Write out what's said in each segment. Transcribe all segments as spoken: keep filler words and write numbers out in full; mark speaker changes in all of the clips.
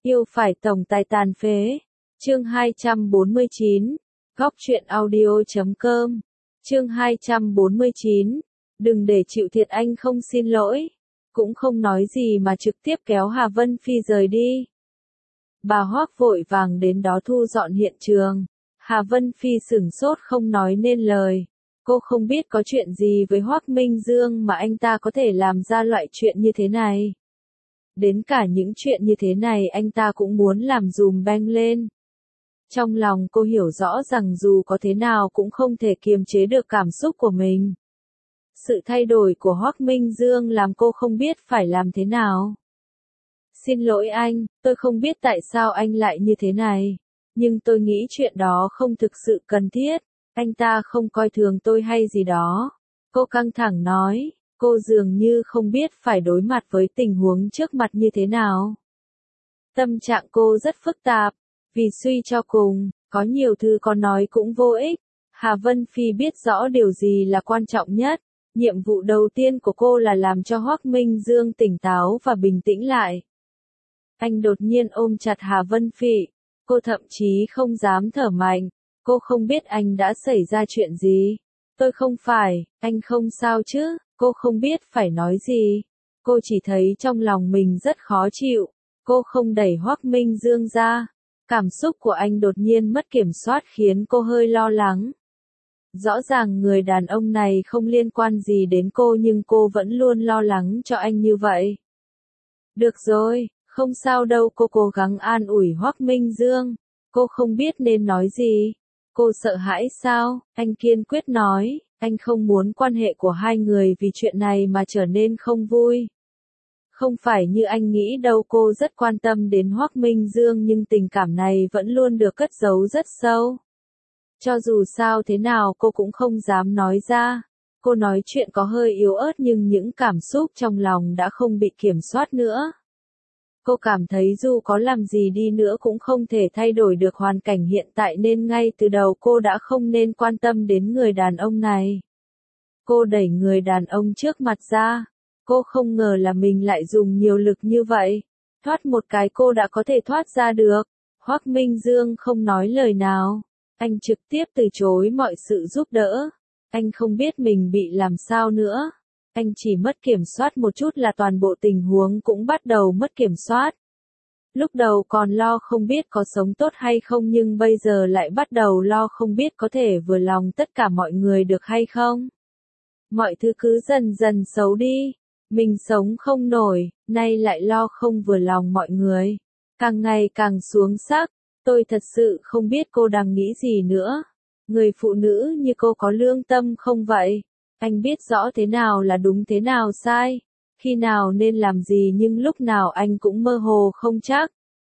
Speaker 1: Yêu phải tổng tài tàn phế. Chương hai trăm bốn mươi chín. Góc truyện audio chấm com. Chương hai trăm bốn mươi chín. Đừng để chịu thiệt, anh không xin lỗi. Cũng không nói gì mà trực tiếp kéo Hà Vân Phi rời đi. Bà Hoác vội vàng đến đó thu dọn hiện trường. Hà Vân Phi sửng sốt không nói nên lời. Cô không biết có chuyện gì với Hoác Minh Dương mà anh ta có thể làm ra loại chuyện như thế này. Đến cả những chuyện như thế này anh ta cũng muốn làm dùm beng lên. Trong lòng cô hiểu rõ rằng dù có thế nào cũng không thể kiềm chế được cảm xúc của mình. Sự thay đổi của Hoác Minh Dương làm cô không biết phải làm thế nào. Xin lỗi anh, tôi không biết tại sao anh lại như thế này. Nhưng tôi nghĩ chuyện đó không thực sự cần thiết. Anh ta không coi thường tôi hay gì đó. Cô căng thẳng nói, cô dường như không biết phải đối mặt với tình huống trước mặt như thế nào. Tâm trạng cô rất phức tạp, vì suy cho cùng, có nhiều thứ có nói cũng vô ích. Hà Vân Phi biết rõ điều gì là quan trọng nhất. Nhiệm vụ đầu tiên của cô là làm cho Hoác Minh Dương tỉnh táo và bình tĩnh lại. Anh đột nhiên ôm chặt Hà Vân Phi. Cô thậm chí không dám thở mạnh. Cô không biết anh đã xảy ra chuyện gì. Tôi không phải, anh không sao chứ. Cô không biết phải nói gì. Cô chỉ thấy trong lòng mình rất khó chịu. Cô không đẩy Hoác Minh Dương ra. Cảm xúc của anh đột nhiên mất kiểm soát khiến cô hơi lo lắng. Rõ ràng người đàn ông này không liên quan gì đến cô nhưng cô vẫn luôn lo lắng cho anh như vậy. Được rồi, không sao đâu, cô cố gắng an ủi Hoác Minh Dương. Cô không biết nên nói gì. Cô sợ hãi sao? Anh kiên quyết nói, anh không muốn quan hệ của hai người vì chuyện này mà trở nên không vui. Không phải như anh nghĩ đâu, cô rất quan tâm đến Hoác Minh Dương nhưng tình cảm này vẫn luôn được cất giấu rất sâu. Cho dù sao thế nào cô cũng không dám nói ra. Cô nói chuyện có hơi yếu ớt nhưng những cảm xúc trong lòng đã không bị kiểm soát nữa. Cô cảm thấy dù có làm gì đi nữa cũng không thể thay đổi được hoàn cảnh hiện tại nên ngay từ đầu cô đã không nên quan tâm đến người đàn ông này. Cô đẩy người đàn ông trước mặt ra. Cô không ngờ là mình lại dùng nhiều lực như vậy. Thoát một cái cô đã có thể thoát ra được. Hoác Minh Dương không nói lời nào. Anh trực tiếp từ chối mọi sự giúp đỡ. Anh không biết mình bị làm sao nữa. Anh chỉ mất kiểm soát một chút là toàn bộ tình huống cũng bắt đầu mất kiểm soát. Lúc đầu còn lo không biết có sống tốt hay không nhưng bây giờ lại bắt đầu lo không biết có thể vừa lòng tất cả mọi người được hay không. Mọi thứ cứ dần dần xấu đi. Mình sống không nổi, nay lại lo không vừa lòng mọi người. Càng ngày càng xuống sắc. Tôi thật sự không biết cô đang nghĩ gì nữa. Người phụ nữ như cô có lương tâm không vậy? Anh biết rõ thế nào là đúng thế nào sai. Khi nào nên làm gì nhưng lúc nào anh cũng mơ hồ không chắc.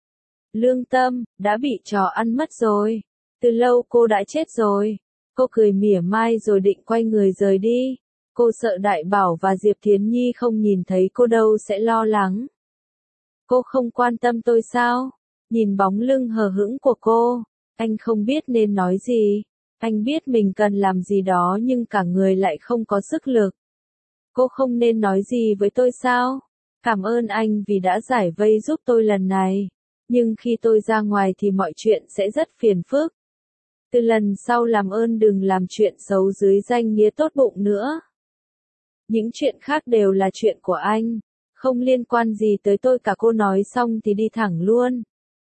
Speaker 1: Lương tâm, đã bị trò ăn mất rồi. Từ lâu cô đã chết rồi. Cô cười mỉa mai rồi định quay người rời đi. Cô sợ Đại Bảo và Diệp Thiến Nhi không nhìn thấy cô đâu sẽ lo lắng. Cô không quan tâm tôi sao? Nhìn bóng lưng hờ hững của cô, anh không biết nên nói gì. Anh biết mình cần làm gì đó nhưng cả người lại không có sức lực. Cô không nên nói gì với tôi sao? Cảm ơn anh vì đã giải vây giúp tôi lần này. Nhưng khi tôi ra ngoài thì mọi chuyện sẽ rất phiền phức. Từ lần sau làm ơn đừng làm chuyện xấu dưới danh nghĩa tốt bụng nữa. Những chuyện khác đều là chuyện của anh, không liên quan gì tới tôi cả. Cô nói xong thì đi thẳng luôn.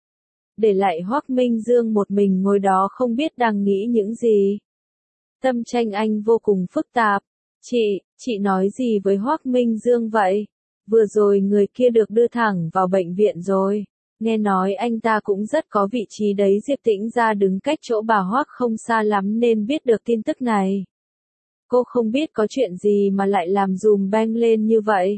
Speaker 1: Để lại Hoác Minh Dương một mình ngồi đó không biết đang nghĩ những gì. Tâm trạng anh vô cùng phức tạp. Chị, chị nói gì với Hoác Minh Dương vậy? Vừa rồi người kia được đưa thẳng vào bệnh viện rồi. Nghe nói anh ta cũng rất có vị trí đấy. Diệp Tĩnh ra đứng cách chỗ bà Hoác không xa lắm nên biết được tin tức này. Cô không biết có chuyện gì mà lại làm dùm beng lên như vậy.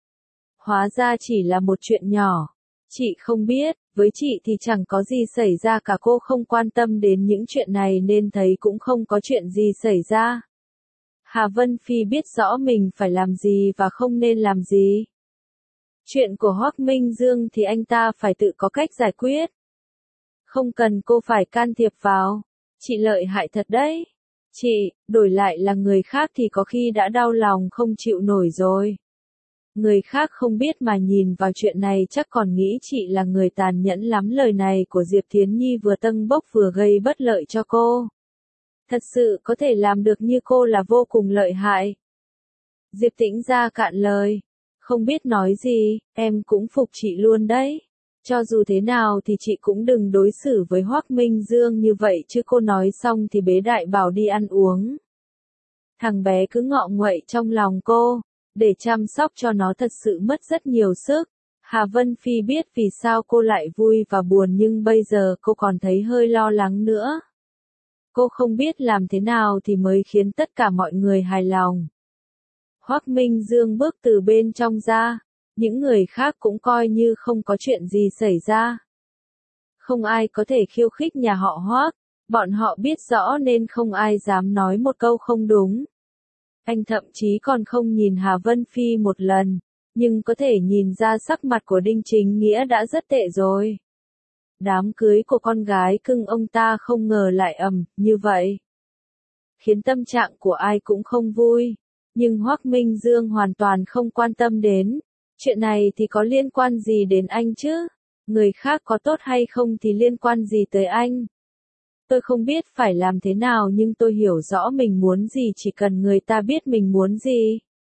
Speaker 1: Hóa ra chỉ là một chuyện nhỏ. Chị không biết, với chị thì chẳng có gì xảy ra cả. Cô không quan tâm đến những chuyện này nên thấy cũng không có chuyện gì xảy ra. Hà Vân Phi biết rõ mình phải làm gì và không nên làm gì. Chuyện của Hoác Minh Dương thì anh ta phải tự có cách giải quyết. Không cần cô phải can thiệp vào. Chị lợi hại thật đấy. Chị, đổi lại là người khác thì có khi đã đau lòng không chịu nổi rồi. Người khác không biết mà nhìn vào chuyện này chắc còn nghĩ chị là người tàn nhẫn lắm. Lời này của Diệp Thiến Nhi vừa tâng bốc vừa gây bất lợi cho cô. Thật sự có thể làm được như cô là vô cùng lợi hại. Diệp Tĩnh Gia cạn lời. Không biết nói gì, em cũng phục chị luôn đấy. Cho dù thế nào thì chị cũng đừng đối xử với Hoắc Minh Dương như vậy chứ. Cô nói xong thì bế Đại Bảo đi ăn uống. Thằng bé cứ ngọ nguậy trong lòng cô, để chăm sóc cho nó thật sự mất rất nhiều sức. Hà Vân Phi biết vì sao cô lại vui và buồn nhưng bây giờ cô còn thấy hơi lo lắng nữa. Cô không biết làm thế nào thì mới khiến tất cả mọi người hài lòng. Hoắc Minh Dương bước từ bên trong ra, những người khác cũng coi như không có chuyện gì xảy ra. Không ai có thể khiêu khích nhà họ Hoắc, bọn họ biết rõ nên không ai dám nói một câu không đúng. Anh thậm chí còn không nhìn Hà Vân Phi một lần, nhưng có thể nhìn ra sắc mặt của Đinh Chính Nghĩa đã rất tệ rồi. Đám cưới của con gái cưng ông ta không ngờ lại ầm như vậy, khiến tâm trạng của ai cũng không vui. Nhưng Hoắc Minh Dương hoàn toàn không quan tâm đến. Chuyện này thì có liên quan gì đến anh chứ? Người khác có tốt hay không thì liên quan gì tới anh? Tôi không biết phải làm thế nào nhưng tôi hiểu rõ mình muốn gì, chỉ cần người ta biết mình muốn gì.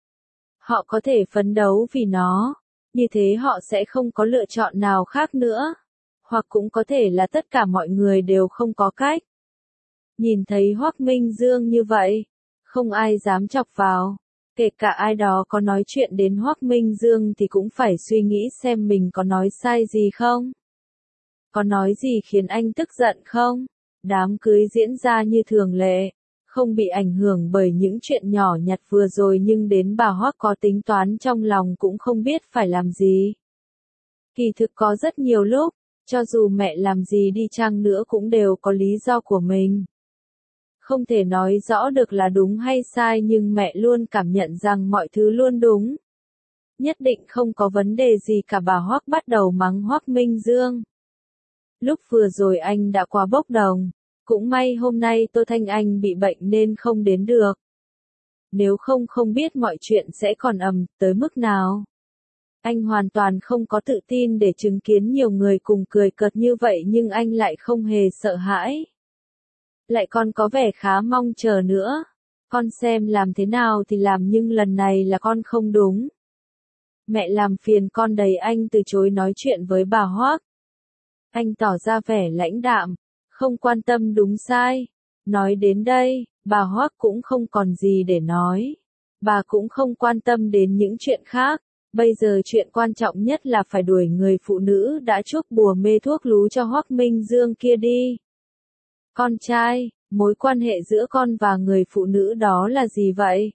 Speaker 1: Họ có thể phấn đấu vì nó, như thế họ sẽ không có lựa chọn nào khác nữa. Hoặc cũng có thể là tất cả mọi người đều không có cách. Nhìn thấy Hoắc Minh Dương như vậy, không ai dám chọc vào. Kể cả ai đó có nói chuyện đến Hoắc Minh Dương thì cũng phải suy nghĩ xem mình có nói sai gì không? Có nói gì khiến anh tức giận không? Đám cưới diễn ra như thường lệ, không bị ảnh hưởng bởi những chuyện nhỏ nhặt vừa rồi nhưng đến bà Hoắc có tính toán trong lòng cũng không biết phải làm gì. Kỳ thực có rất nhiều lúc, cho dù mẹ làm gì đi chăng nữa cũng đều có lý do của mình. Không thể nói rõ được là đúng hay sai nhưng mẹ luôn cảm nhận rằng mọi thứ luôn đúng. Nhất định không có vấn đề gì cả. Bà Hoắc bắt đầu mắng Hoắc Minh Dương. Lúc vừa rồi anh đã quá bốc đồng, cũng may hôm nay Tô Thanh Anh bị bệnh nên không đến được. Nếu không không biết mọi chuyện sẽ còn ầm tới mức nào. Anh hoàn toàn không có tự tin để chứng kiến nhiều người cùng cười cợt như vậy nhưng anh lại không hề sợ hãi. Lại còn có vẻ khá mong chờ nữa. Con xem làm thế nào thì làm nhưng lần này là con không đúng. Mẹ làm phiền con đấy. Anh từ chối nói chuyện với bà Hoắc. Anh tỏ ra vẻ lãnh đạm, không quan tâm đúng sai. Nói đến đây, bà Hoắc cũng không còn gì để nói. Bà cũng không quan tâm đến những chuyện khác. Bây giờ chuyện quan trọng nhất là phải đuổi người phụ nữ đã chuốc bùa mê thuốc lú cho Hoắc Minh Dương kia đi. Con trai, mối quan hệ giữa con và người phụ nữ đó là gì vậy?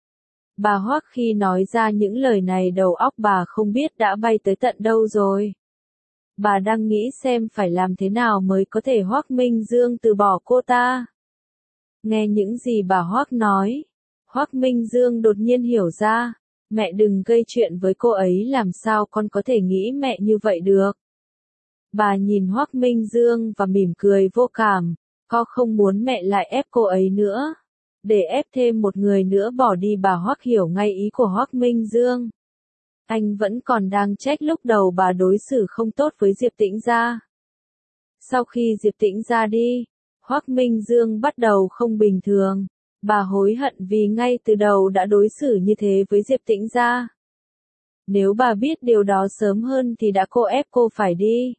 Speaker 1: Bà Hoắc khi nói ra những lời này đầu óc bà không biết đã bay tới tận đâu rồi. Bà đang nghĩ xem phải làm thế nào mới có thể Hoắc Minh Dương từ bỏ cô ta. Nghe những gì bà Hoắc nói, Hoắc Minh Dương đột nhiên hiểu ra, mẹ đừng gây chuyện với cô ấy, làm sao con có thể nghĩ mẹ như vậy được. Bà nhìn Hoắc Minh Dương và mỉm cười vô cảm, con không muốn mẹ lại ép cô ấy nữa. Để ép thêm một người nữa bỏ đi. Bà Hoắc hiểu ngay ý của Hoắc Minh Dương. Anh vẫn còn đang trách lúc đầu bà đối xử không tốt với Diệp Tĩnh Gia. Sau khi Diệp Tĩnh Gia đi, Hoắc Minh Dương bắt đầu không bình thường. Bà hối hận vì ngay từ đầu đã đối xử như thế với Diệp Tĩnh Gia. Nếu bà biết điều đó sớm hơn thì đã cô ép cô phải đi.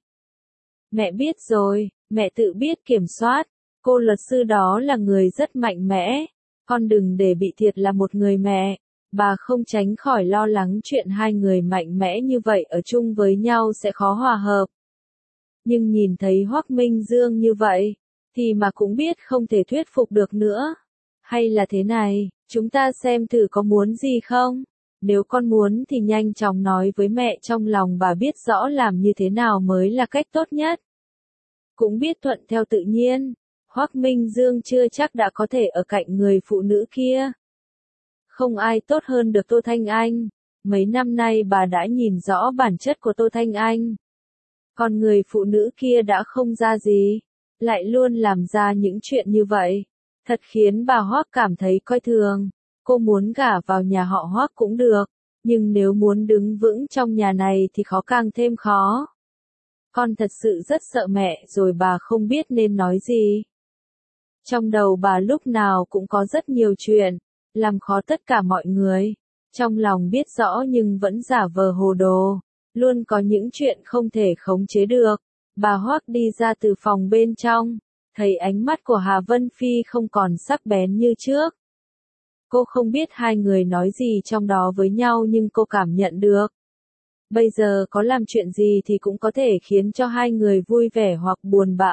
Speaker 1: Mẹ biết rồi, mẹ tự biết kiểm soát. Cô luật sư đó là người rất mạnh mẽ. Con đừng để bị thiệt là một người mẹ. Bà không tránh khỏi lo lắng chuyện hai người mạnh mẽ như vậy ở chung với nhau sẽ khó hòa hợp. Nhưng nhìn thấy Hoắc Minh Dương như vậy, thì mà cũng biết không thể thuyết phục được nữa. Hay là thế này, chúng ta xem thử có muốn gì không? Nếu con muốn thì nhanh chóng nói với mẹ, trong lòng bà biết rõ làm như thế nào mới là cách tốt nhất. Cũng biết thuận theo tự nhiên. Hoắc Minh Dương chưa chắc đã có thể ở cạnh người phụ nữ kia. Không ai tốt hơn được Tô Thanh Anh. Mấy năm nay bà đã nhìn rõ bản chất của Tô Thanh Anh. Còn người phụ nữ kia đã không ra gì, lại luôn làm ra những chuyện như vậy. Thật khiến bà Hoắc cảm thấy coi thường. Cô muốn gả vào nhà họ Hoắc cũng được, nhưng nếu muốn đứng vững trong nhà này thì khó càng thêm khó. Con thật sự rất sợ mẹ rồi bà không biết nên nói gì. Trong đầu bà lúc nào cũng có rất nhiều chuyện, làm khó tất cả mọi người. Trong lòng biết rõ nhưng vẫn giả vờ hồ đồ, luôn có những chuyện không thể khống chế được. Bà Hoắc đi ra từ phòng bên trong, thấy ánh mắt của Hà Vân Phi không còn sắc bén như trước. Cô không biết hai người nói gì trong đó với nhau nhưng cô cảm nhận được. Bây giờ có làm chuyện gì thì cũng có thể khiến cho hai người vui vẻ hoặc buồn bã.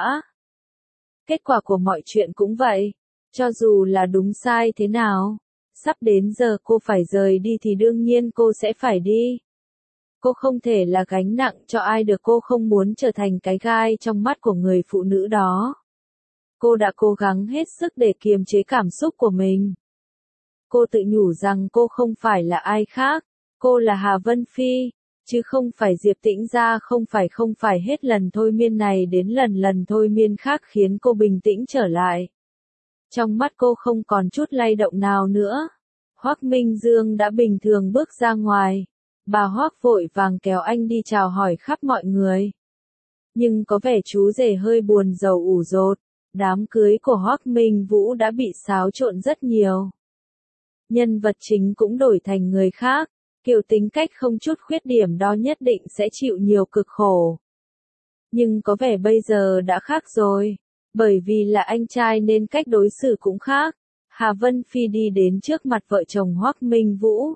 Speaker 1: Kết quả của mọi chuyện cũng vậy, cho dù là đúng sai thế nào, sắp đến giờ cô phải rời đi thì đương nhiên cô sẽ phải đi. Cô không thể là gánh nặng cho ai được, cô không muốn trở thành cái gai trong mắt của người phụ nữ đó. Cô đã cố gắng hết sức để kiềm chế cảm xúc của mình. Cô tự nhủ rằng cô không phải là ai khác, cô là Hà Vân Phi, chứ không phải Diệp Tĩnh Gia, không phải không phải hết lần thôi miên này đến lần lần thôi miên khác khiến cô bình tĩnh trở lại. Trong mắt cô không còn chút lay động nào nữa. Hoắc Minh Dương đã bình thường bước ra ngoài. Bà Hoắc vội vàng kéo anh đi chào hỏi khắp mọi người. Nhưng có vẻ chú rể hơi buồn rầu ủ rột. Đám cưới của Hoắc Minh Vũ đã bị xáo trộn rất nhiều. Nhân vật chính cũng đổi thành người khác. Kiểu tính cách không chút khuyết điểm đó nhất định sẽ chịu nhiều cực khổ. Nhưng có vẻ bây giờ đã khác rồi. Bởi vì là anh trai nên cách đối xử cũng khác. Hà Vân Phi đi đến trước mặt vợ chồng Hoắc Minh Vũ.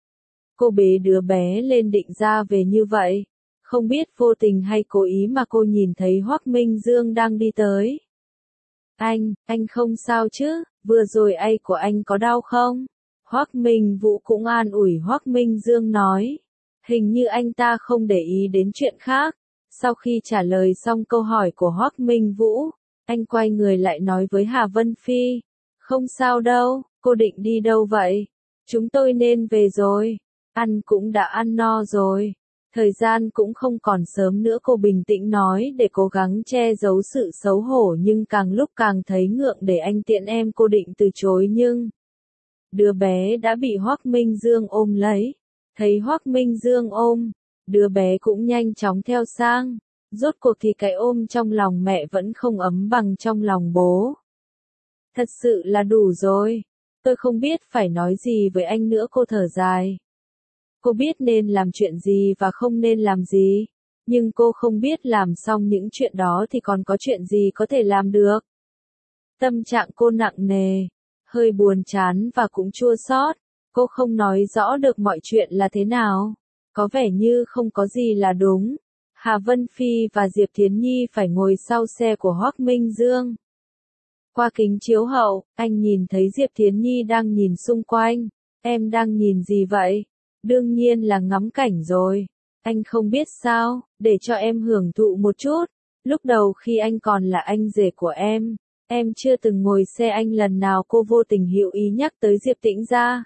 Speaker 1: Cô bế đứa bé lên định ra về như vậy. Không biết vô tình hay cố ý mà cô nhìn thấy Hoắc Minh Dương đang đi tới. Anh, anh không sao chứ, vừa rồi ai của anh có đau không? Hoắc Minh Vũ cũng an ủi Hoắc Minh Dương nói. Hình như anh ta không để ý đến chuyện khác. Sau khi trả lời xong câu hỏi của Hoắc Minh Vũ, anh quay người lại nói với Hà Vân Phi. Không sao đâu, cô định đi đâu vậy? Chúng tôi nên về rồi. Ăn cũng đã ăn no rồi. Thời gian cũng không còn sớm nữa, cô bình tĩnh nói để cố gắng che giấu sự xấu hổ nhưng càng lúc càng thấy ngượng để anh tiện em. Cô định từ chối nhưng đứa bé đã bị Hoắc Minh Dương ôm lấy. Thấy Hoắc Minh Dương ôm, đứa bé cũng nhanh chóng theo sang. Rốt cuộc thì cái ôm trong lòng mẹ vẫn không ấm bằng trong lòng bố. Thật sự là đủ rồi. Tôi không biết phải nói gì với anh nữa, cô thở dài. Cô biết nên làm chuyện gì và không nên làm gì. Nhưng cô không biết làm xong những chuyện đó thì còn có chuyện gì có thể làm được. Tâm trạng cô nặng nề, hơi buồn chán và cũng chua xót. Cô không nói rõ được mọi chuyện là thế nào. Có vẻ như không có gì là đúng. Hà Vân Phi và Diệp Thiến Nhi phải ngồi sau xe của Hoắc Minh Dương. Qua kính chiếu hậu, anh nhìn thấy Diệp Thiến Nhi đang nhìn xung quanh. Em đang nhìn gì vậy? Đương nhiên là ngắm cảnh rồi. Anh không biết sao, để cho em hưởng thụ một chút. Lúc đầu khi anh còn là anh rể của em, em chưa từng ngồi xe anh lần nào. Cô vô tình hữu ý nhắc tới Diệp Tĩnh Gia.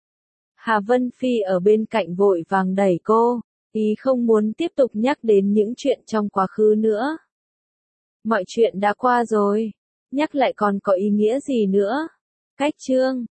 Speaker 1: Hà Vân Phi ở bên cạnh vội vàng đẩy cô, ý không muốn tiếp tục nhắc đến những chuyện trong quá khứ nữa. Mọi chuyện đã qua rồi, nhắc lại còn có ý nghĩa gì nữa? Cách chương